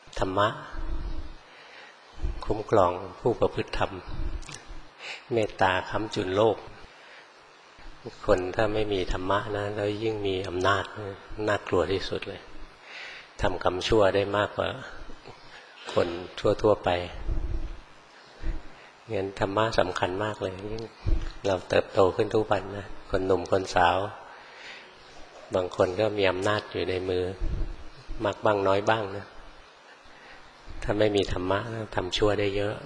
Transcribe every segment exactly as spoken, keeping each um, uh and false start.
ธรรมะคุ้มครองผู้ประพฤติธรรมเมตตาค้ำจุนโลกคนถ้าไม่มีธรรมะนะแล้วยิ่งมีอำนาจน่ากลัวที่สุดเลยทำกรรมชั่วได้มากกว่าคนทั่วๆไปงั้นธรรมะสำคัญมากเลยเราเติบโตขึ้นทุกวันนะคนหนุ่มคนสาวบางคนก็มีอำนาจอยู่ในมือมากบ้างน้อยบ้างนะถ้าไม่มีธรรมะทำชั่วได้เยอะ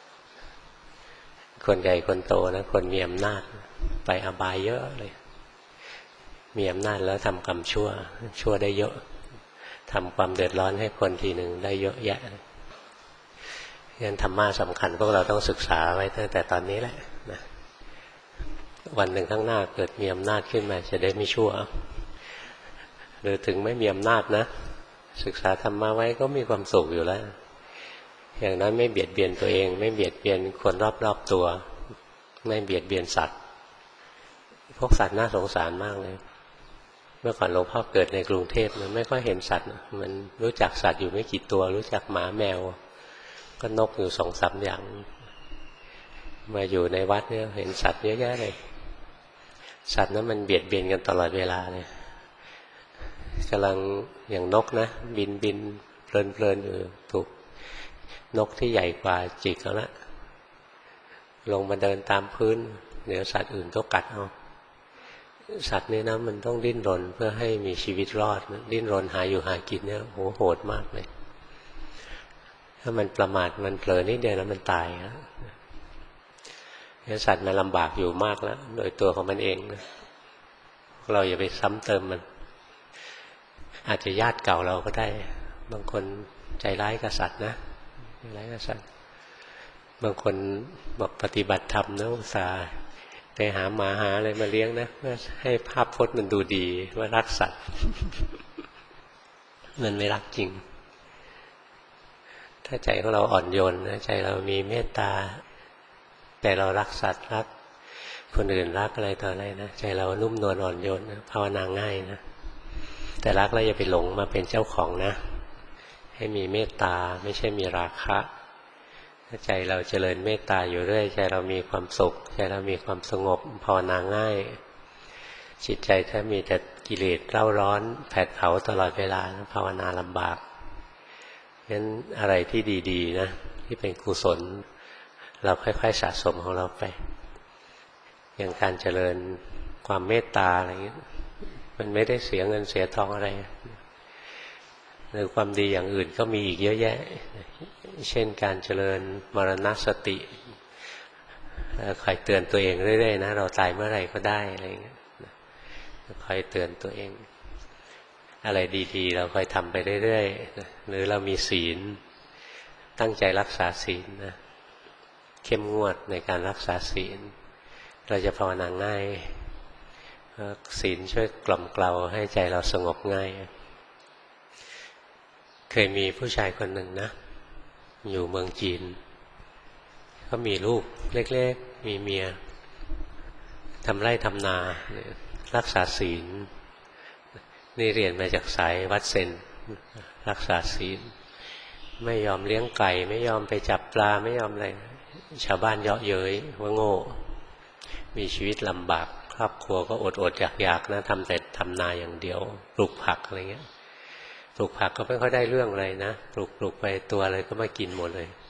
คนใหญ่คนโตนะคนมีอำนาจไปอบายเยอะเลยมีอำนาจแล้วทำกรรมชั่วชั่วได้เยอะทำความเดือดร้อนให้คนทีหนึ่งได้เยอะแยะงั้นธรรมะสำคัญพวกเราต้องศึกษาไว้ตั้งแต่ตอนนี้แหละนะวันหนึ่งข้างหน้าเกิดมีอำนาจขึ้นมาจะได้ไม่ชั่วหรือถึงไม่มีอำนาจนะศึกษาธรรมะไว้ก็มีความสุขอยู่แล้วอย่างนั้นไม่เบียดเบียนตัวเองไม่เบียดเบียนคนรอบๆตัวไม่เบียดเบียนสัตว์พวกสัตว์น่าสงสารมากเลยเมื่อก่อนหลวงพ่อเกิดในกรุงเทพมันไม่ค่อยเห็นสัตว์มันรู้จักสัตว์อยู่ไม่กี่ตัวรู้จักหมาแมวก็นกอยู่สองสามอย่างมาอยู่ในวัดเนี่ยเห็นสัตว์เยอะแยะเลยสัตว์นั้นมันเบียดเบียนกันตลอดเวลาเลยกำลังอย่างนกนะบินบินเพลินเพลินอยู่ถูกนกที่ใหญ่กว่าจิกแล้วละลงมาเดินตามพื้นเดี๋ยวสัตว์อื่นก็กัดเอาสัตว์นี้นะมันต้องดิ้นรนเพื่อให้มีชีวิตรอดดิ้นรนหาอยู่หากินเนี่ยโหโหดมากเลยถ้ามันประมาทมันเผลอนิดเดียวแล้วมันตายนะสัตว์มันลำบากอยู่มากแล้วโดยตัวของมันเองนะเราอย่าไปซ้ำเติมมันอาจจะญาติเก่าเราก็ได้บางคนใจร้ายกับสัตว์นะใจร้ายกับสัตว์บางคนบอกปฏิบัติธรรมนะอุตส่าห์ไปหาหมาหาอะไรมาเลี้ยงนะเพื่อให้ภาพพจน์มันดูดีว่ารักสัตว์มันไม่รักจริงถ้าใจของเราอ่อนโยนนะใจเรามีเมตตาแต่เรารักสัตว์รักคนอื่นรักอะไรต่ออะไรนะใจเรานุ่มนวลอ่อนโยนนะภาวนาง่ายนะแต่รักแล้วอย่าไปหลงมาเป็นเจ้าของนะให้มีเมตตาไม่ใช่มีราคะถ้าใจเราเจริญเมตตาอยู่เรื่อยใจเรามีความสุขใจเรามีความสงบภาวนาง่ายจิตใจถ้ามีแต่กิเลสเร่าร้อนแผดเผาตลอดเวลาภาวนาลำบากงั้นอะไรที่ดีๆนะที่เป็นกุศลเราค่อยๆสะสมของเราไปอย่างการเจริญความเมตตาอะไรเงี้ยมันไม่ได้เสียเงินเสียทองอะไรหรือความดีอย่างอื่นก็มีอีกเยอะแยะเช่นการเจริญมรณสติคอยเตือนตัวเองเรื่อยๆนะเราตายเมื่อไหร่ก็ได้อะไรเงี้ยคอยเตือนตัวเองอะไรดีๆเราคอยทำไปเรื่อยๆหรือเรามีศีลตั้งใจรักษาศีลนะเข้มงวดในการรักษาศีลเราจะภาวนาง่ายศีลช่วยกล่อมเกลาให้ใจเราสงบง่ายเคยมีผู้ชายคนหนึ่งนะอยู่เมืองจีนเขามีลูกเล็กๆมีเมียทำไร่ทำนารักษาศีลนี่เรียนมาจากสายวัดเซนรักษาศีลไม่ยอมเลี้ยงไก่ไม่ยอมไปจับปลาไม่ยอมอะไรชาวบ้านเยาะเย้ยว่าโง่มีชีวิตลำบากครอบครัวก็อดอดอยากๆนะทำแต่ทำนาอย่างเดียวปลูกผักอะไรเงี้ยปลูกผักก็ไม่ค่อยได้เรื่องอะไรนะปลูกปลูกไปตัวอะไรก็มากินหมดเลย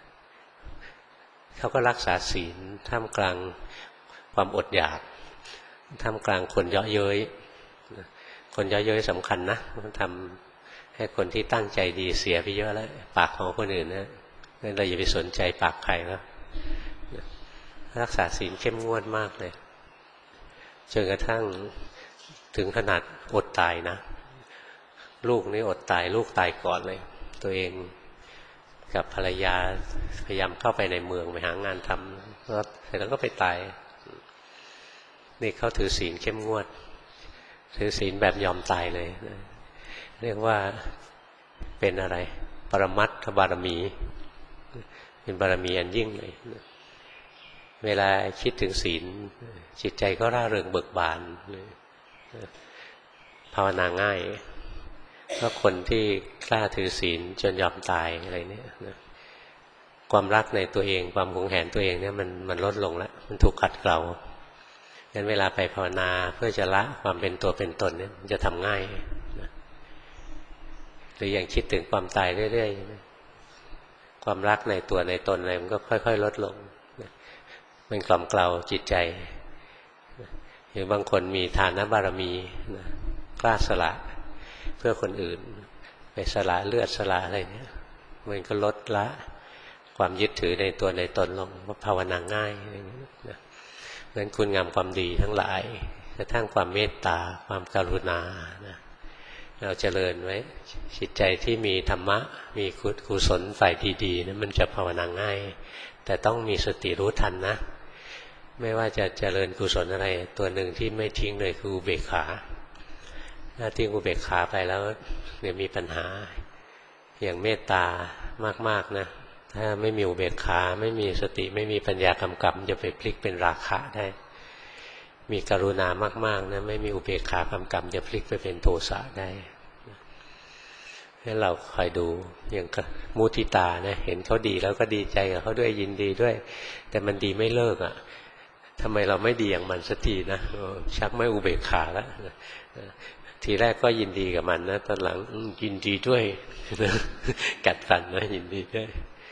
เขาก็รักษาศีลท่ามกลางความอดอยากท่ามกลางคนเยาะเย้ยคนเยาะเย้ยสำคัญนะทำให้คนที่ตั้งใจดีเสียไปเยอะแล้วปากของคนอื่นนะงั้นเราอย่าไปสนใจปากใครนะรักษาศีลเข้มงวดมากเลยจนกระทั่งถึงขนาดอดตายนะลูกนี่อดตายลูกตายก่อนเลยตัวเองกับภรรยาพยายามเข้าไปในเมืองไปหางานทำแล้วเสร็จแล้วก็ไปตายนี่เขาถือศีลเข้มงวดถือศีลแบบยอมตายเลยเรียกว่าเป็นอะไรปรมัตถบารมีเป็นบารมีอันยิ่งเลยเวลาคิดถึงศีลจิตใจก็ร่าเริงเบิกบานภาวนาง่ายก็คนที่กล้าถือศีลจนยอมตายอะไรเนี่ยนะความรักในตัวเองความหวงแหนตัวเองเนี่ยมันมันลดลงแล้วมันถูกขัดเกลางั้นเวลาไปภาวนาเพื่อจะละความเป็นตัวเป็นตนเนี่ยมันจะทำง่ายนะหรืออย่างคิดถึงความตายเรื่อยๆความรักในตัวในตนอะไรมันก็ค่อยๆลดลงนะมันกล่อมเกลาจิตใจนะหรือบางคนมีทานบารมีนะกล้าสละเพื่อคนอื่นไปสละเลือดสละอะไรเนี่ยมันก็ลดละความยึดถือในตัวในตนลงภาวนาง่ายอย่างนี้นะนั้นคุณงามความดีทั้งหลายกระทั่งความเมตตาความกรุณานะเราเจริญไว้จิตใจที่มีธรรมะมีกุศลฝ่ายดีๆนะมันจะภาวนาง่ายแต่ต้องมีสติรู้ทันนะไม่ว่าจะเจริญกุศลอะไรตัวหนึ่งที่ไม่ทิ้งเลยคืออุเบกขาถ้าทิ้งอุเบกขาไปแล้วเดี๋ยวมีปัญหาอย่างเมตตามากๆนะถ้าไม่มีอุเบกขาไม่มีสติไม่มีปัญญากำกับจะไปพลิกเป็นราคะได้มีกรุณามากๆนะไม่มีอุเบกขากำกับจะพลิกไปเป็นโทสะได้ให้เราคอยดูอย่างมุทิตานะเห็นเขาดีแล้วก็ดีใจกับเขาด้วยยินดีด้วยแต่มันดีไม่เลิกอ่ะทำไมเราไม่ดีอย่างมันสักทีนะชักไม่อุเบกขาแล้วทีแรกก็ยินดีกับมันนะตอนหลังยินดีด้วยกัดฟันนะยินดีด้วย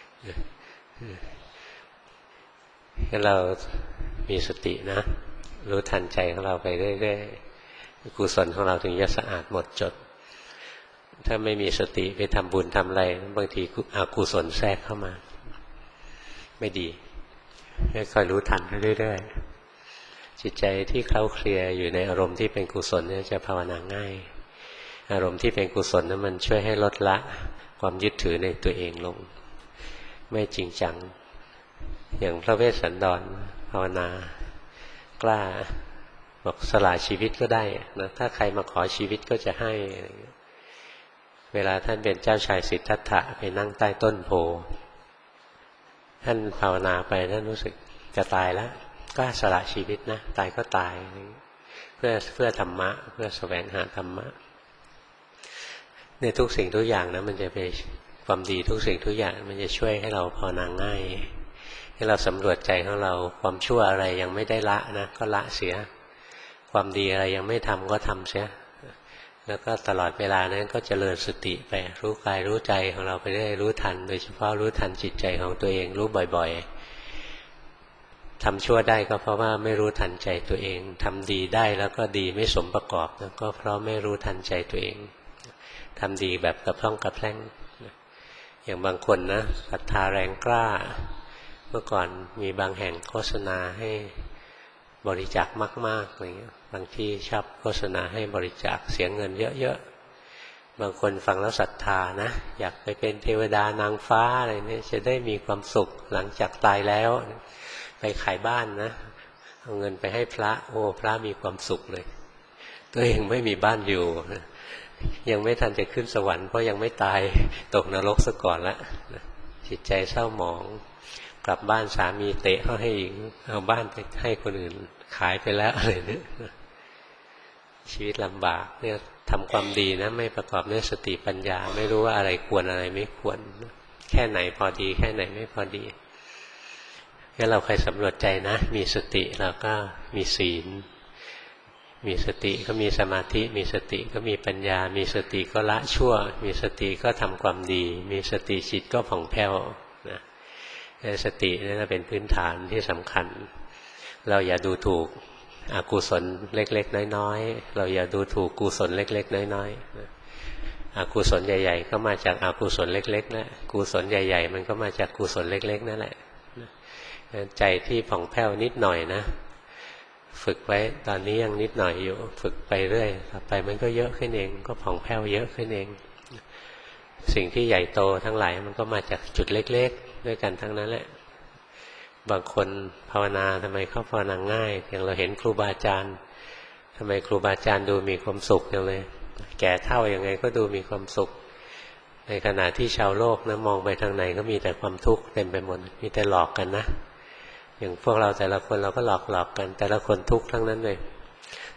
ให้เรามีสตินะรู้ทันใจของเราไปเรื่อยๆกุศลของเราถึงจะสะอาดหมดจดถ้าไม่มีสติไปทำบุญทำอะไรบางทีอกุศลแทรกเข้ามาไม่ดีให้คอยรู้ทันไปเรื่อยๆจิตใจที่เคล้าเคลียอยู่ในอารมณ์ที่เป็นกุศลเนี่ยจะภาวนาง่ายอารมณ์ที่เป็นกุศลนั้นมันช่วยให้ลดละความยึดถือในตัวเองลงไม่จริงจังอย่างพระเวสสันดรภาวนากล้าบอกสละชีวิตก็ได้นะถ้าใครมาขอชีวิตก็จะให้เวลาท่านเป็นเจ้าชายสิทธัตถะไปนั่งใต้ต้นโพท่านภาวนาไปท่านรู้สึกจะตายแล้วกล้าสละชีวิตนะตายก็ตายเพื่อเพื่อธรรมะเพื่อแสวงหาธรรมะในทุกสิ่งทุกอย่างนะมันจะเป็นความดีทุกสิ่งทุกอย่างมันจะช่วยให้เราภาวนาง่ายให้เราสำรวจใจของเราความชั่วอะไรยังไม่ได้ละนะก็ละเสียความดีอะไรยังไม่ทำก็ทำเสียแล้วก็ตลอดเวลานั้นก็เจริญสติไปรู้กายรู้ใจของเราไปเรื่อยรู้ทันโดยเฉพาะรู้ทันจิตใจของตัวเองรู้บ่อยๆทำชั่วได้ก็เพราะว่าไม่รู้ทันใจตัวเองทำดีได้แล้วก็ดีไม่สมประกอบก็เพราะไม่รู้ทันใจตัวเองทำดีแบบกระพร่องกระแพร่งอย่างบางคนนะศรัทธาแรงกล้าเมื่อก่อนมีบางแห่งโฆษณาให้บริจาคมากๆอะไรเงี้ยบางที่ชอบโฆษณาให้บริจาคเสียเงินเยอะๆบางคนฟังแล้วศรัทธานะอยากไปเป็นเทวดานางฟ้าอะไรเนี่ยจะได้มีความสุขหลังจากตายแล้วไปขายบ้านนะเอาเงินไปให้พระโอ้พระมีความสุขเลยตัวเองไม่มีบ้านอยู่ยังไม่ทันจะขึ้นสวรรค์เพราะยังไม่ตายตกนรกซะก่อนละจิตใจเศร้าหมองกลับบ้านสามีเตะเขาให้อีกเอาบ้านไปให้คนอื่นขายไปแล้วอะไรเนี่ยชีวิตลำบากเนี่ยทำความดีนะไม่ประกอบด้วยสติปัญญาไม่รู้ว่าอะไรควรอะไรไม่ควรแค่ไหนพอดีแค่ไหนไม่พอดีงั้นเราใครสำรวจใจนะมีสติเราก็มีศีลมีสติก็มีสมาธิมีสติก็มีปัญญามีสติก็ละชั่วมีสติก็ทำความดีมีสติจิตก็ผ่องแผ้วนะสตินี่เป็นพื้นฐานที่สำคัญเราอย่าดูถูกอกุศลเล็กๆน้อยๆเราอย่าดูถูกกุศลเล็กๆน้อยๆอกุศลใหญ่ๆก็มาจากอกุศลเล็กๆนะกุศลใหญ่ๆมันก็มาจากกุศลเล็กๆนั่นแหละใจที่ผ่องแผ้วนิดหน่อยนะฝึกไว้ตอนนี้ยังนิดหน่อยอยู่ฝึกไปเรื่อยต่อไปมันก็เยอะขึ้นเองก็ผ่องแผ้วเยอะขึ้นเองสิ่งที่ใหญ่โตทั้งหลายมันก็มาจากจุดเล็กๆด้วยกันทั้งนั้นแหละบางคนภาวนาทำไมเขาภาวนาง่ายอย่างเราเห็นครูบาอาจารย์ทำไมครูบาอาจารย์ดูมีความสุขจังเลยแก่เท่ายังไงก็ดูมีความสุขในขณะที่ชาวโลกนะมองไปทางไหนก็มีแต่ความทุกข์เต็มไปหมดมีแต่หลอกกันนะอย่างพวกเราแต่ละคนเราก็หลอกหลอกกันแต่ละคนทุกข์ทั้งนั้นเลย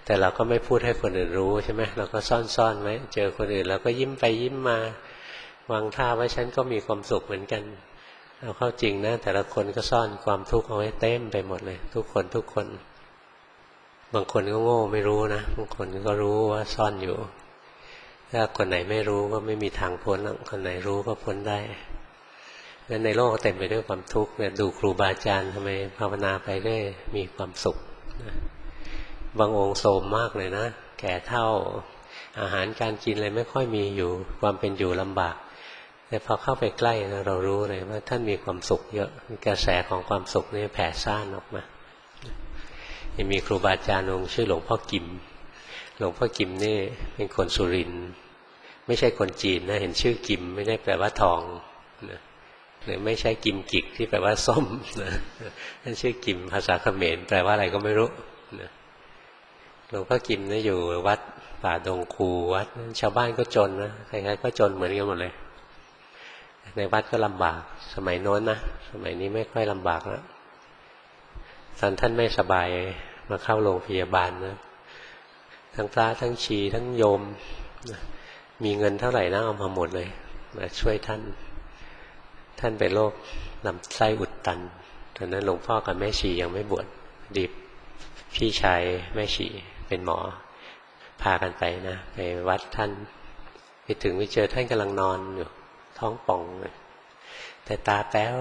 แต่เราก็ไม่พูดให้คนอื่นรู้ใช่ไหมเราก็ซ่อนๆไว้เจอคนอื่นเราก็ยิ้มไปยิ้มมาวางท่าไว้ฉันก็มีความสุขเหมือนกันเอาเข้าจริงนะแต่ละคนก็ซ่อนความทุกข์เอาไว้เต็มไปหมดเลยทุกคนทุกคนบางคนก็โง่ไม่รู้นะบางคนก็รู้ว่าซ่อนอยู่ถ้าคนไหนไม่รู้ก็ไม่มีทางพ้นคนไหนรู้ก็พ้นได้งั้นในโลกเต็มไปด้วยความทุกข์เนี่ยดูครูบาอาจารย์ทำไมภาวนาไปได้มีความสุขนะบางองค์โทรมมากเลยนะแก่เฒ่าอาหารการกินอะไรไม่ค่อยมีอยู่ความเป็นอยู่ลำบากแต่พอเข้าไปใกล้นะเรารู้เลยว่าท่านมีความสุขเยอะกระแสของความสุขนี่แผ่ซ่านออกมายังมีครูบาอาจารย์องค์ชื่อหลวงพ่อกิมหลวงพ่อกิมนี่เป็นคนสุรินทร์ไม่ใช่คนจีนนะเห็นชื่อกิมไม่ได้แปลว่าทองนะหรือไม่ใช่กิมกิกที่แปลว่าส้มนะนั่นชื่อกิมภาษาเขมรแปลว่าอะไรก็ไม่รู้นะหลวงพ่อกิมนี่อยู่วัดป่าดงคูวัดชาวบ้านก็จนนะใครๆก็จนเหมือนกันหมดเลยในวัดก็ลำบากสมัยโน้นนะสมัยนี้ไม่ค่อยลำบากแล้วตอนท่านไม่สบายมาเข้าโรงพยาบาลนะทั้งพระทั้งชีทั้งโยมนะมีเงินเท่าไหร่นะเอามาหมดเลยมาช่วยท่านท่านเป็นโรคลำไส้อุดตันตอนนั้นหลวงพ่อกับแม่ชียังไม่บวชดิบพี่ชายแม่ชีเป็นหมอพากันไปนะไปวัดท่านไปถึงไปเจอท่านกำลังนอนอยู่ท้องป่องเลยแต่ตาแป๊ว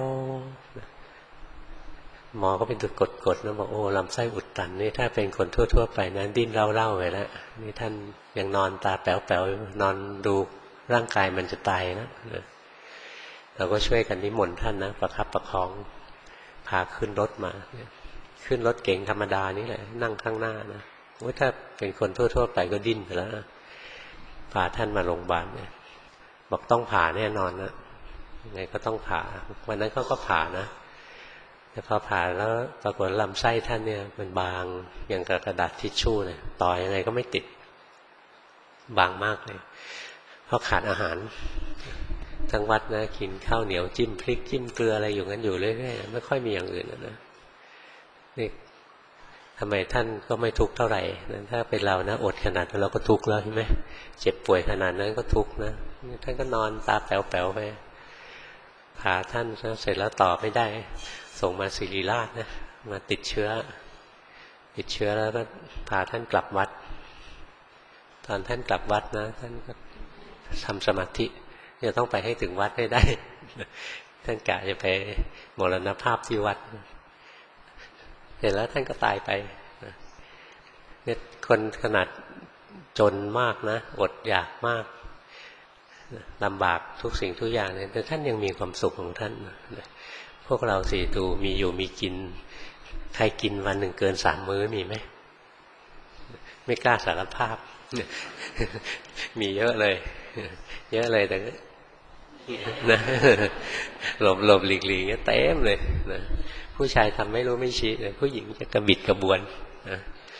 หมอก็เป็นตัวกดๆนะบอกโอ้ลำไส้อุดตันนี่ถ้าเป็นคนทั่วๆไปนะดิ้นเล่าๆไปแล้วนี่ท่านยังนอนตาแป๋วๆนอนดูร่างกายมันจะตายนะเราก็ช่วยกันนิมนต์ท่านนะประคับประคองพาขึ้นรถมาขึ้นรถเก๋งธรรมดานี่แหละนั่งข้างหน้านะว่าถ้าเป็นคนทั่วๆไปก็ดิ้นไปแล้วพาท่านมาโรงพยาบาลเนี่ยบอกต้องผ่าแน่นอนนะยังไงก็ต้องผ่าวันนั้นเขาก็ผ่านะแต่พอผ่าแล้วปรากฏลำไส้ท่านเนี่ยมันบางอย่างกับกระดาษทิชชู่เลยต่อยังไงก็ไม่ติดบางมากเลยเพราะขาดอาหารทั้งวัดนะกินข้าวเหนียวจิ้มพริกจิ้มเกลืออะไรอยู่งั้นอยู่เรื่อยๆไม่ค่อยมีอย่างอื่นนะนี่ทำไมท่านก็ไม่ทุกข์เท่าไหร่ถ้าเป็นเรานะอดขนาดนั้นเราก็ทุกข์แล้วใช่ไหมเจ็บป่วยขนาดนั้นก็ทุกข์นะท่านก็นอนตาแป๋วๆไปผ่าท่านเสร็จแล้วต่อไม่ได้ส่งมาศิริราชนะมาติดเชื้อติดเชื้อแล้วก็พาท่านกลับวัดตอนท่านกลับวัดนะท่านก็ทำสมาธิจะต้องไปให้ถึงวัดให้ได้ท่านกะจะไปมรณภาพที่วัดเสร็จแล้วท่านก็ตายไปเนี่ยคนขนาดจนมากนะอดอยากมากลำบากทุกสิ่งทุกอย่างเนี่ยแต่ท่านยังมีความสุขของท่านพวกเราสิดูมีอยู่มีกินใครกินวันหนึ่งเกินสามมื้อมีไหมไม่กล้าสารภาพมีเยอะเลยเยอะเลยแต่นะหลบหลบหลีกหลีกเต็มเลยนะผู้ชายทำไม่รู้ไม่ชี้เลยผู้หญิงจะกระบิดกระบวนนะ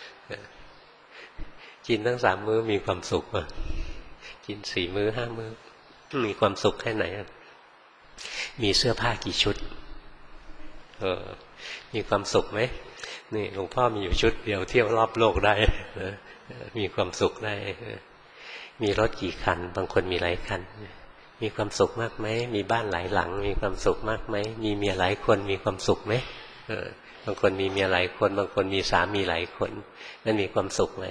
กินทั้งสามมื้อมีความสุขอ่ะกินสี่มื้อห้ามื้อมีความสุขแค่ไหนมีเสื้อผ้ากี่ชุดเออมีความสุขไหมนี่หลวงพ่อมีอยู่ชุดเดียวเที่ยวรอบโลกได้นะมีความสุขได้มีรถกี่คันบางคนมีหลายคันมีความสุขมากไหมมีบ้านหลายหลังมีความสุขมากไหมมีเมียหลายคนมีความสุขไหมเออบางคนมีเมียหลายคนบางคนมีสามีหลายคนนั่นมีความสุขไหม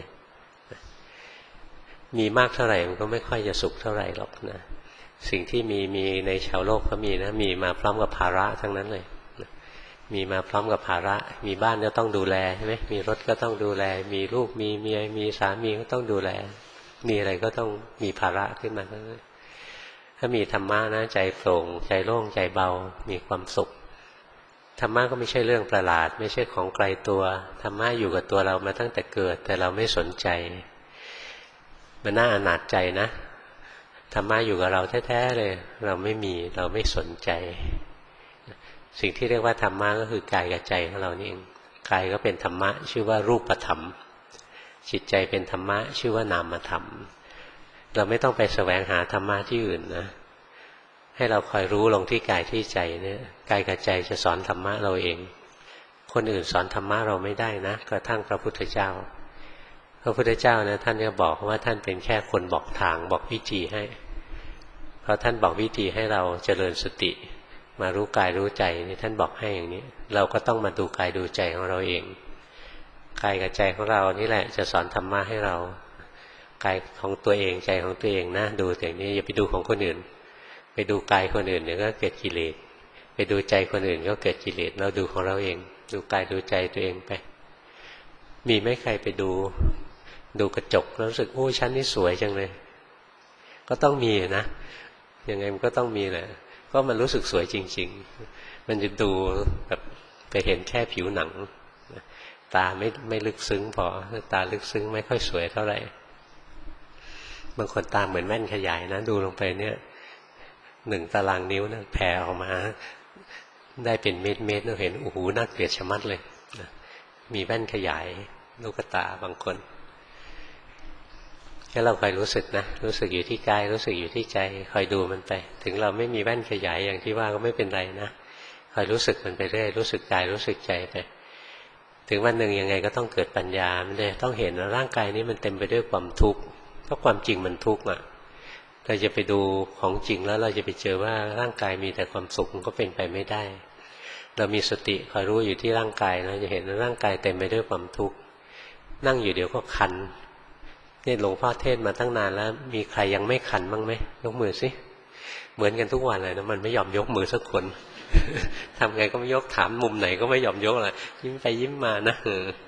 มีมากเท่าไหร่มันก็ไม่ค่อยจะสุขเท่าไหร่หรอกนะสิ่งที่มีมีในชาวโลกก็มีนะมีมาพร้อมกับภาระทั้งนั้นเลยมีมาพร้อมกับภาระมีบ้านก็ต้องดูแลใช่ไหมมีรถก็ต้องดูแลมีลูกมีเมียมีสามีก็ต้องดูแลมีอะไรก็ต้องมีภาระขึ้นมาถ้ามีธรรมะนะใจโปร่งใจโล่งใจเบามีความสุขธรรมะก็ไม่ใช่เรื่องประหลาดไม่ใช่ของไกลตัวธรรมะอยู่กับตัวเรามาตั้งแต่เกิดแต่เราไม่สนใจมันน่าอนาถใจนะธรรมะอยู่กับเราแท้ๆเลยเราไม่มีเราไม่สนใจสิ่งที่เรียกว่าธรรมะก็คือกายกับใจของเรานี่เองกายก็เป็นธรรมะชื่อว่ารูปธรรมจิตใจเป็นธรรมะชื่อว่านามธรรมเราไม่ต้องไปแสวงหาธรรมะที่อื่นนะให้เราคอยรู้ลงที่กายที่ใจเนี่ยกายกับใจจะสอนธรรมะเราเองคนอื่นสอนธรรมะเราไม่ได้นะกระทั่งพระพุทธเจ้าพระพุทธเจ้านะท่านก็บอกว่าท่านเป็นแค่คนบอกทางบอกวิธีให้พอท่านบอกวิธีให้เราเจริญสติมารู้กายรู้ใจนี่ท่านบอกให้อย่างนี้เราก็ต้องมาดูกายดูใจของเราเองกายกับใจของเรานี่แหละจะสอนธรรมะให้เรากายของตัวเองใจของตัวเองนะดูอย่างนี้อย่าไปดูของคนอื่นไปดูกายคนอื่นเดี๋ยวก็เกิดกิเลสไปดูใจคนอื่นก็เกิดกิเลสเราดูของเราเองดูกายดูใจตัวเองไปมีไม่ใครไปดูดูกระจกแล้วรู้สึกโอ้ฉันนี่สวยจังเลยก็ต้องมีนะยังไงมันก็ต้องมีแหละก็มันรู้สึกสวยจริงๆมันจะดูแบบไปเห็นแค่ผิวหนังตาไม่ไม่ลึกซึ้งพอตาลึกซึ้งไม่ค่อยสวยเท่าไหร่บางคนตาเหมือนแว่นขยายนะดูลงไปเนี่ยหนึ่งตารางนิ้วนะแผ่ออกมาได้เป็นเม็ดเม็ดเราเห็นโอ้โหน่าเกลียดชะมัดเลยมีแว่นขยายลูกตาบางคนแค่เราคอยรู้สึกนะรู้สึกอยู่ที่กายรู้สึกอยู่ที่ใจคอยดูมันไปถึงเราไม่มีแว่นขยายอย่างที่ว่าก็ไม่เป็นไรนะคอยรู้สึกมันไปเรื่อยรู้สึกกายรู้สึกใจไปถึงวันหนึ่งยังไงก็ต้องเกิดปัญญามันเลยต้องเห็นว่าร่างกายนี้มันเต็มไปด้วยความทุกข์เพราะความจริงมันทุกข์อ่ะเราจะไปดูของจริงแล้วเราจะไปเจอว่าร่างกายมีแต่ความสุขมันก็เป็นไปไม่ได้เรามีสติคอยรู้อยู่ที่ร่างกายเราจะเห็นว่าร่างกายเต็มไปด้วยความทุกข์นั่งอยู่เดี๋ยวก็คันนี่หลวงพ่อเทศมาตั้งนานแล้วมีใครยังไม่คันบ้างไหมยกมือสิเหมือนกันทุกวันเลยนะมันไม่ยอมยกมือสักคน ทำไงก็ไม่ยกถามมุมไหนก็ไม่ยอมยกเลยยิ้มไปยิ้มมานะ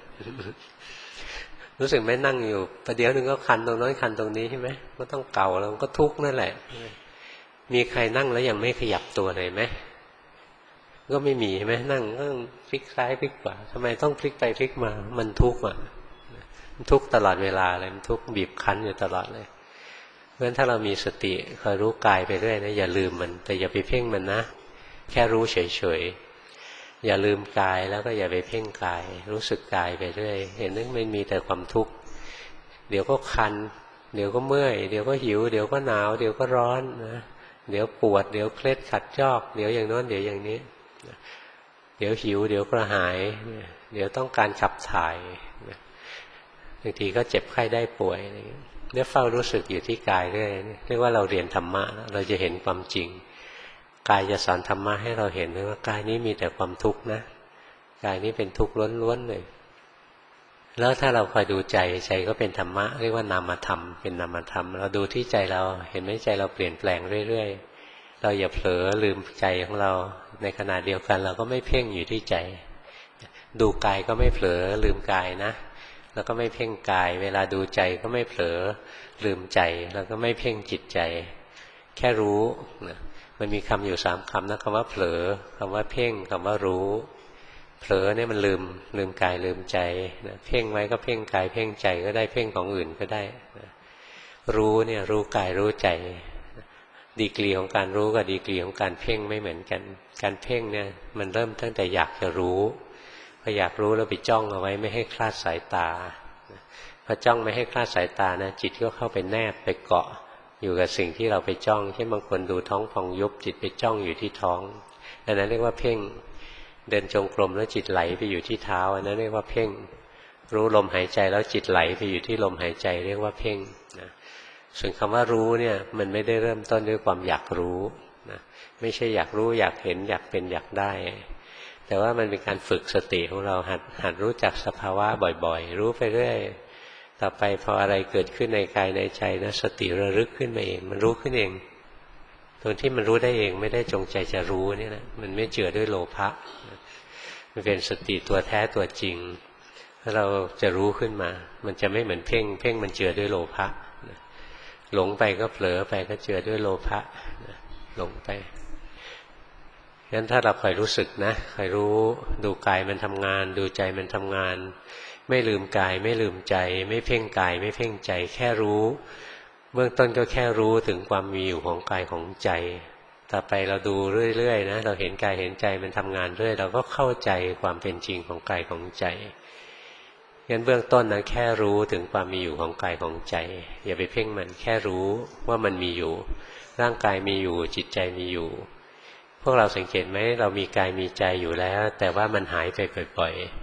รู้สึกไหมนั่งอยู่ประเดี๋ยวนึงก็คันตรงนั้นคันตรงนี้ใช่ไหมก็ต้องเก่าแล้วก็ทุกข์นั่นแหละมีใครนั่งแล้วยังไม่ขยับตัวเลยไหมก็ไม่มีใช่ไหมนั่งก็พลิกซ้ายพลิกขวาทำไมต้องพลิกไปพลิกมามันทุกข์อ่ะมันทุกข์ตลอดเวลาเลยมันทุกข์บีบคั้นอยู่ตลอดเลยเพราะฉะนั้นถ้าเรามีสติคอยรู้กายไปเรื่อยนะอย่าลืมมันแต่อย่าไปเพ่งมันนะแค่รู้เฉยๆอย่าลืมกายแล้วก็อย่าไปเพ่งกายรู้สึกกายไปเรื่อยเห็นนึกมันมีแต่ความทุกข์เดี๋ยวก็คันเดี๋ยวก็เมื่อยเดี๋ยวก็หิวเดี๋ยวก็หนาวเดี๋ยวก็ร้อนนะเดี๋ยวปวดเดี๋ยวเคล็ดขัดจอกเดี๋ยวอย่างโน้นเดี๋ยวอย่างนี้เดี๋ยวหิวเดี๋ยวกระหายเดี๋ยวต้องการขับถ่ายบางทีก็เจ็บไข้ได้ป่วยอะไรอย่างนี้เนี่ยเฝ้ารู้สึกอยู่ที่กายเรื่อยเรียกว่าเราเรียนธรรมะแล้วเราจะเห็นความจริงกายจะสอนธรรมะให้เราเห็นเลยว่ากายนี้มีแต่ความทุกข์นะกายนี้เป็นทุกข์ล้วนๆเลยแล้วถ้าเราคอยดูใจใจก็เป็นธรรมะเรียกว่านามธรรมเป็นนามธรรมเราดูที่ใจเราเห็นไหมใจเราเปลี่ยนแปลงเรื่อยๆเราอย่าเผลอลืมใจของเราในขณะเดียวกันเราก็ไม่เพ่งอยู่ที่ใจดูกายก็ไม่เผลอลืมกายนะแล้วก็ไม่เพ่งกายเวลาดูใจก็ไม่เผลอลืมใจแล้วก็ไม่เพ่งจิตใจแค่รู้นะมันมีคำอยู่สามคำนะคำว่าเผลอคำว่าเพ่งคำว่ารู้เผลอเนี่ยมันลืมลืมกายลืมใจนะเพ่งไว้ก็เพ่งกายเพ่งใจก็ได้เพ่งของอื่นก็ได้นะรู้เนี่ยรู้กายรู้ใจดีกรีของการรู้กับดีกรีของการเพ่งไม่เหมือนกันการเพ่งเนี่ยมันเริ่มตั้งแต่อยากจะรู้พออยากรู้แล้วไปจ้องเอาไว้ไม่ให้คลาดสายตาพอจ้องไม่ให้คลาดสายตานะจิตก็เข้าไปแนบไปเกาะอยู่กับสิ่งที่เราไปจ้องเช่นบางคนดูท้องพองยุบจิตไปจ้องอยู่ที่ท้องอันนั้นเรียกว่าเพ่งเดินจงกรมแล้วจิตไหลไปอยู่ที่เท้าอันนั้นเรียกว่าเพ่งรู้ลมหายใจแล้วจิตไหลไปอยู่ที่ลมหายใจเรียกว่าเพ่งนะส่วนคำว่ารู้เนี่ยมันไม่ได้เริ่มต้นด้วยความอยากรู้นะไม่ใช่อยากรู้อยากเห็นอยากเป็นอยากได้แต่ว่ามันเป็นการฝึกสติของเราหัดหัดรู้จักสภาวะบ่อยๆรู้ไปเรื่อยต่อไปพออะไรเกิดขึ้นในกายในใจนะสติระลึกขึ้นมาเองมันรู้ขึ้นเองตรงที่มันรู้ได้เองไม่ได้จงใจจะรู้นี่นะมันไม่เจือด้วยโลภะมันเป็นสติตัวแท้ตัวจริงถ้าเราจะรู้ขึ้นมามันจะไม่เหมือนเพ่งเพ่งมันเจือด้วยโลภะหลงไปก็เผลอไปก็เจือด้วยโลภะหลงไปงั้นถ้าเราคอยรู้สึกนะคอยรู้ดูกายมันทำงานดูใจมันทำงานไม่ลืมกายไม่ลืมใจไม่เพ่งกายไม่เพ่งใจแค่รู้เบื้องต้นก็แค่รู้ถึงความมีอยู่ของกายของใจต่อไปเราดูเรื่อยๆนะเราเห็นกายเห็นใจมันทำงานเรื่อยเราก็เข้าใจความเป็นจริงของกายของใจงั้นเบื้องต้นนะแค่รู้ถึงความมีอยู่ของกายของใจอย่าไปเพ่งมันแค่รู้ว่ามันมีอยู่ร่างกายมีอยู่จิตใจมีอยู่พวกเราสังเกตไหมเรามีกายมีใจอยู่แล้วแต่ว่ามันหายไปบ่อยๆ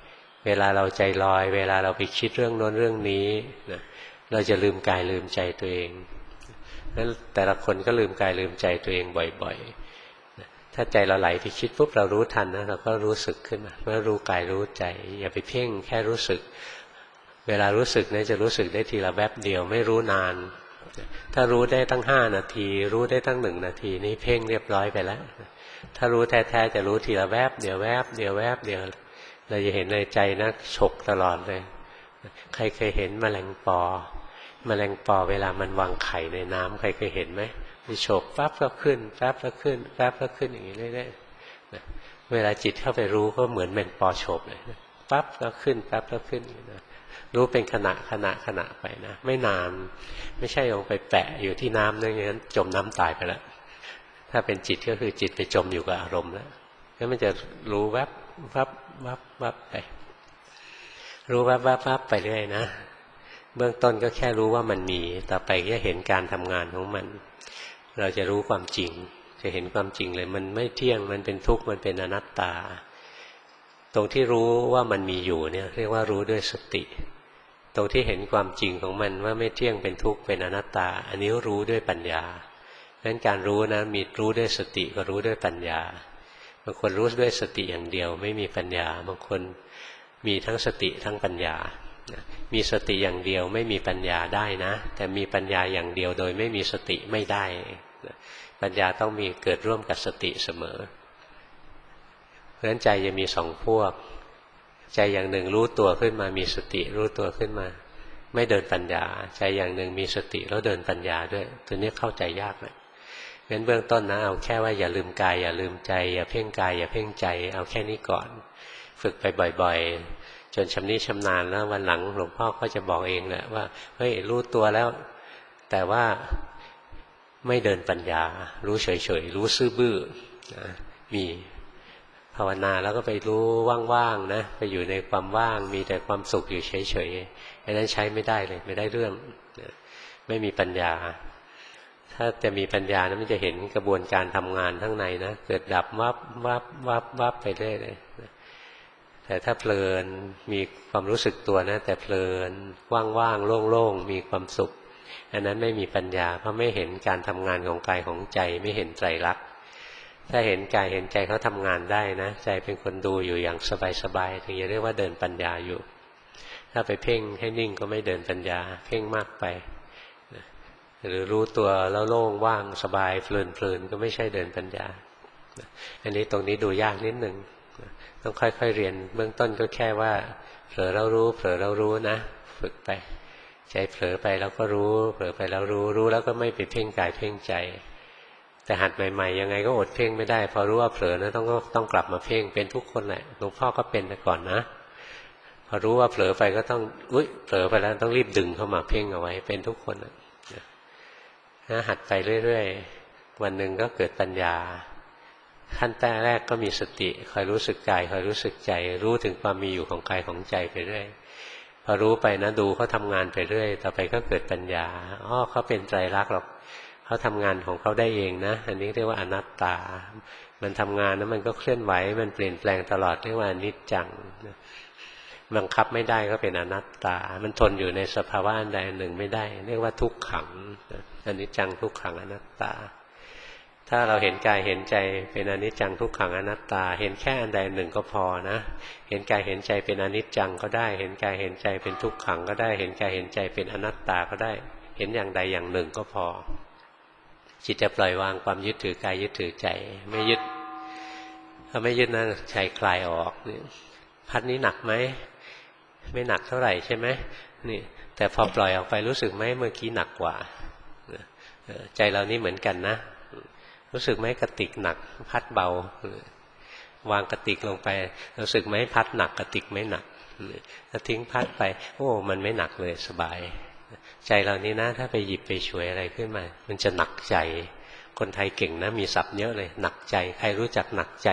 เวลาเราใจลอยเวลาเราไปคิดเรื่องโน้นเรื่องนี้นะเราจะลืมกายลืมใจตัวเองนั้นแต่ละคนก็ลืมกายลืมใจตัวเองบ่อยๆถ้าใจเราไหลไปคิดปุ๊บเรารู้ทันนะเราก็รู้สึกขึ้นมาเมื่อรู้กายรู้ใจอย่าไปเพ่งแค่รู้สึกเวลารู้สึกเนี่ยจะรู้สึกได้ทีละแวบเดียวไม่รู้นานถ้ารู้ได้ตั้งห้านาทีรู้ได้ตั้งหนึ่งนาทีนี่เพ่งเรียบร้อยไปแล้วถ้ารู้แท้ๆจะรู้ทีละแวบเดียวแวบเดียวแวบเดียวเราจะเห็นในใจนะฉกตลอดเลยใครเคยเห็นแมลงปอแมลงปอเวลามันวางไข่ในน้ำใครเคยเห็นไหมมีฉกปั๊บแล้วขึ้นปั๊บแล้วขึ้นปั๊บแล้วขึ้นอย่างนี้เรื่อยๆเวลาจิตเข้าไปรู้ก็เหมือนแมลงปอฉกเลยปั๊บแล้วขึ้นปั๊บแล้วขึ้นนะรู้เป็นขณะขณะขณะไปนะไม่นานไม่ใช่ลงไปแปะอยู่ที่น้ำนั่นอย่างนั้นจมน้ำตายไปแล้วถ้าเป็นจิตก็คือจิตไปจมอยู่กับอารมณ์แล้วแล้วมันจะรู้แวบวับวับวับไปรู้วับวับวับไปเรื่อยนะเบื้องต้นก็แค่รู้ว่ามันมีต่อไปก็เห็นการทำงานของมันเราจะรู้ความจริงจะเห็นความจริงเลยมันไม่เที่ยงมันเป็นทุกข์มันเป็นอนัตตาตรงที่รู้ว่ามันมีอยู่เนี่ยเรียกว่ารู้ด้วยสติตรงที่เห็นความจริงของมันว่าไม่เที่ยงเป็นทุกข์เป็นอนัตตาอันนี้รู้ด้วยปัญญาเพราะฉะนั้นการรู้นะมีรู้ด้วยสติก็รู้ด้วยปัญญาบางคนรู้ด้วยสติอย่างเดียวไม่มีปัญญาบางคนมีทั้งสติทั้งปัญญามีสติอย่างเดียวไม่มีปัญญาได้นะแต่มีปัญญาอย่างเดียวโดยไม่มีสติไม่ได้ปัญญาต้องมีเกิดร่วมกับสติเสมอเพราะฉะนั้นใจจะมีสองพวกใจอย่างหนึ่งรู้ตัวขึ้นมามีสติรู้ตัวขึ้นมาไม่เดินปัญญาใจอย่างหนึ่งมีสติแล้วเดินปัญญาด้วยตัวนี้เข้าใจยากนะงั้นเบื้องต้นนะเอาแค่ว่าอย่าลืมกายอย่าลืมใจอย่าเพ่งกายอย่าเพ่งใจเอาแค่นี้ก่อนฝึกไปบ่อยๆจนชำนิชำนาญแล้ววันหลังหลวงพ่อก็จะบอกเองแหละว่าเฮ้ยรู้ตัวแล้วแต่ว่าไม่เดินปัญญารู้เฉยๆรู้ซื่อบื้อนะมีภาวนาแล้วก็ไปรู้ว่างๆนะไปอยู่ในความว่างมีแต่ความสุขอยู่เฉยๆอันนั้นใช้ไม่ได้เลยไม่ได้เรื่องไม่มีปัญญาถ้าจะมีปัญญานะมันจะเห็นกระบวนการทำงานข้างในนะเกิดดับวับวับวับวับไปเรื่อยเลยแต่ถ้าเพลินมีความรู้สึกตัวนะแต่เพลินว่างๆโล่งๆมีความสุขอันนั้นไม่มีปัญญาเพราะไม่เห็นการทำงานของกายของใจไม่เห็นไตรลักษณ์ถ้าเห็นกายเห็นใจเขาทำงานได้นะใจเป็นคนดูอยู่อย่างสบายๆถึงจะเรียกว่าเดินปัญญาอยู่ถ้าไปเพ่งให้นิ่งก็ไม่เดินปัญญาเพ่งมากไปหรือรู้ตัวแล้วโล่งว่างสบายเพลินๆก็ไม่ใช่เดินปัญญาอันนี้ตรงนี้ดูยากนิดหนึ่งต้องค่อยๆเรียนเบื้องต้นก็แค่ว่าเผลอเรารู้เผลอเรารู้นะฝึกไปใจเผลอไปแล้วก็รู้เผลอไปแล้วรู้รู้แล้วก็ไม่ไปเพ่งกายเพ่งใจแต่หัดใหม่ๆยังไงก็อดเพ่งไม่ได้พอรู้ว่าเผลอนะต้องก็ต้องกลับมาเพ่งเป็นทุกคนแหละหลวงพ่อก็เป็นแต่ก่อนนะพอรู้ว่าเผลอไปก็ต้องอุ๊ยเผลอไปแล้วต้องรีบดึงเข้ามาเพ่งเอาไว้เป็นทุกคนนะหัดไปเรื่อยๆวันหนึ่งก็เกิดปัญญาขั้นแรกก็มีสติคอยรู้สึกกายคอยรู้สึกใจรู้ถึงความมีอยู่ของกายของใจไปเรื่อยพอรู้ไปนะดูเขาทำงานไปเรื่อยต่อไปก็เกิดปัญญาอ้อเขาเป็นไตรลักษณ์หรอกเขาทำงานของเขาได้เองนะอันนี้เรียกว่าอนัตตามันทำงานนะมันก็เคลื่อนไหวมันเปลี่ยนแปลงตลอดเรียกว่าอนิจจังบังคับไม่ได้ก็เป็นอนัตตามันทนอยู่ในสภาวะอันใดอันหนึ่งไม่ได้เรียกว่าทุกขังอนิจจังทุกขังอนัตตาถ้าเราเห็นกายเห็นใจเป็นอนิจจังทุกขังอนัตตาเห็นแค่อันใดอันหนึ่งก็พอนะเห็นกายเห็นใจเป็นอนิจจังก็ได้เห็นกายเห็นใจเป็นทุกขังก็ได้เห็นกายเห็นใจเป็นอนัตตาก็ได้เห็นอย่างใดอย่างหนึ่งก็พอจิตจะปล่อยวางความยึดถือกายยึดถือใจไม่ยึดถ้าไม่ยึดนะใจคลายออกนี่พัดนี้หนักไหมไม่หนักเท่าไหร่ใช่ไหมนี่แต่พอปล่อยออกไปรู้สึกไหมเมื่อกี้หนักกว่าใจเรานี่เหมือนกันนะรู้สึกไหมกระติกหนักพัดเบาวางกระติกลงไปรู้สึกไหมพัดหนักกระติกไม่หนักถ้าทิ้งพัดไปโอ้มันไม่หนักเลยสบายใจเรานี้นะถ้าไปหยิบไปช่วยอะไรขึ้นมามันจะหนักใจคนไทยเก่งนะมีศัพท์เยอะเลยหนักใจใครรู้จักหนักใจ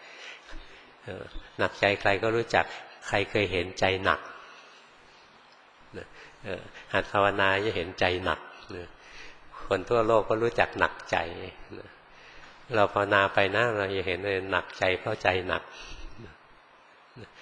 หนักใจใครก็รู้จักใครเคยเห็นใจหนักหัดภาวนาจะเห็นใจหนักคนทั่วโลกก็รู้จักหนักใจเราภาวนาไปนะเราจะเห็นเลยหนักใจเพราะใจหนัก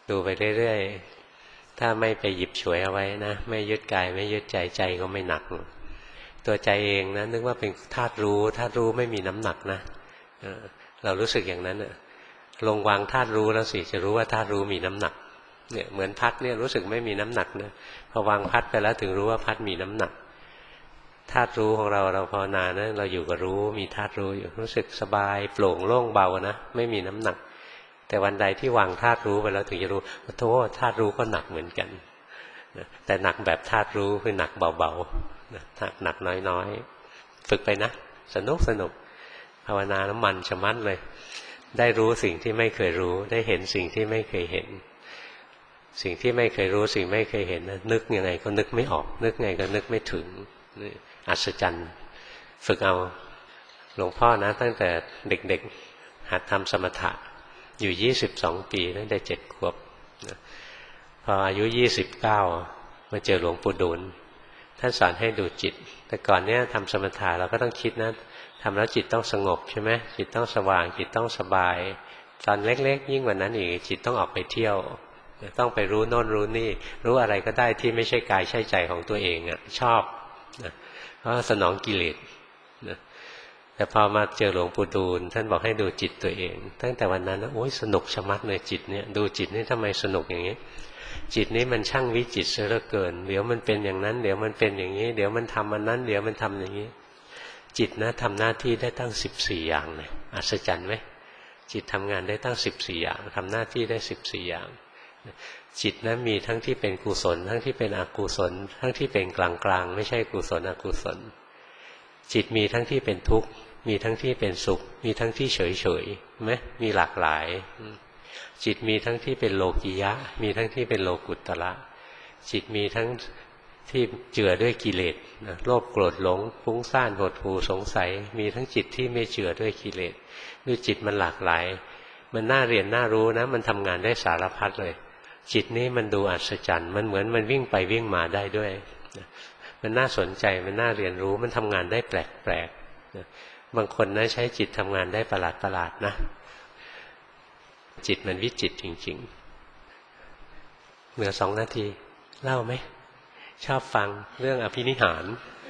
ดูไปเรื่อยๆถ้าไม่ไปหยิบฉวยเอาไว้นะไม่ยึดกายไม่ยึดใจใจก็ไม่หนักตัวใจเองนะนึกว่าเป็นธาตุรู้ธาตุรู้ไม่มีน้ำหนักนะเรารู้สึกอย่างนั้นอะลงวางธาตุรู้แล้วสิจะรู้ว่าธาตุรู้มีน้ำหนักเนี่ยเหมือนพัดเนี่ยรู้สึกไม่มีน้ำหนักนะพอวางพัดไปแล้วถึงรู้ว่าพัดมีน้ำหนักธาตุรู้ของเราเราภาวนานะเราอยู่กับรู้มีธาตุรู้อยู่รู้สึกสบายโปร่งโล่งเบานะไม่มีน้ำหนักแต่วันใดที่วางธาตุรู้ไปแล้วถึงจะรู้ว่าโธ่ธาตุรู้ก็หนักเหมือนกันแต่หนักแบบธาตุรู้คือหนักเบาๆหนักหนักน้อยๆฝึกไปนะสนุกสนุกภาวนาน้ำมันชะมัดเลยได้รู้สิ่งที่ไม่เคยรู้ได้เห็นสิ่งที่ไม่เคยเห็นสิ่งที่ไม่เคยรู้สิ่งไม่เคยเห็นนึกยังไงก็นึกไม่ออกนึกไงก็นึกไม่ถึงอัศจรรย์ฝึกเอาหลวงพ่อนะตั้งแต่เด็กๆหัดทำสมถะอยู่ยี่สิบสองปีตั้งแต่เจ็ดขวบพออายุยี่สิบเก้ามาเจอหลวงปู่ดูลท่านสอนให้ดูจิตแต่ก่อนเนี้ยทำสมถะเราก็ต้องคิดนะทำแล้วจิตต้องสงบใช่ไหมจิตต้องสว่างจิตต้องสบายตอนเล็กๆยิ่งกว่านั้นอีกจิตต้องออกไปเที่ยวต้องไปรู้โน่นรู้นี่รู้อะไรก็ได้ที่ไม่ใช่กายใช่ใจของตัวเองอ่ะชอบนะเพราะสนองกิเลสนะแต่พอมาเจอหลวงปู่ดูลท่านบอกให้ดูจิตตัวเองตั้งแต่วันนั้นนะโอ้ยสนุกชะมัดเลยจิตเนี่ยดูจิตนี่ทำไมสนุกอย่างนี้จิตนี้มันช่างวิจิตรเสียเหลือเกินเดี๋ยวมันเป็นอย่างนั้นเดี๋ยวมันเป็นอย่างนี้เดี๋ยวมันทำอันนั้นเดี๋ยวมันทำอย่างนี้จิตนะทำหน้าที่ได้ตั้งสิบสี่อย่างเลยอัศจรรย์ไหมจิตทำงานได้ตั้งสิบสี่อย่างทำหน้าที่ได้สิบสี่อย่างจิตนั้นมีทั้งที่เป็นกุศลทั้งที่เป็นอกุศลทั้งที่เป็นกลางๆไม่ใช่กุศลอกุศลจิตมีทั้งที่เป็นทุกข์มีทั้งที่เป็นสุขมีทั้งที่เฉยๆไหมมีหลากหลายจิตมีทั้งที่เป็นโลกิยะมีทั้งที่เป็นโลกุตระจิตมีทั้งที่เจือด้วยกิเลสโลภโกรธหลงฟุ้งซ่านหดหู่สงสัยมีทั้งจิตที่ไม่เจือด้วยกิเลสดูจิตมันหลากหลายมันน่าเรียนน่ารู้นะมันทำงานได้สารพัดเลยจิตนี้มันดูอัศจรรย์มันเหมือนมันวิ่งไปวิ่งมาได้ด้วยมันน่าสนใจมันน่าเรียนรู้มันทำงานได้แปลกๆบางคนนะใช้จิตทำงานได้ประหลาดประหลาดนะจิตมันวิจิตรจริงๆเหลือสองนาทีเล่าไหมชอบฟังเรื่องอภินิหาร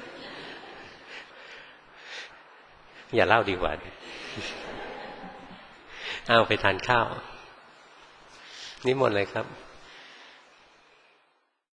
อย่าเล่าดีกว่าเอาไปทานข้าวนิมนต์เลยครับ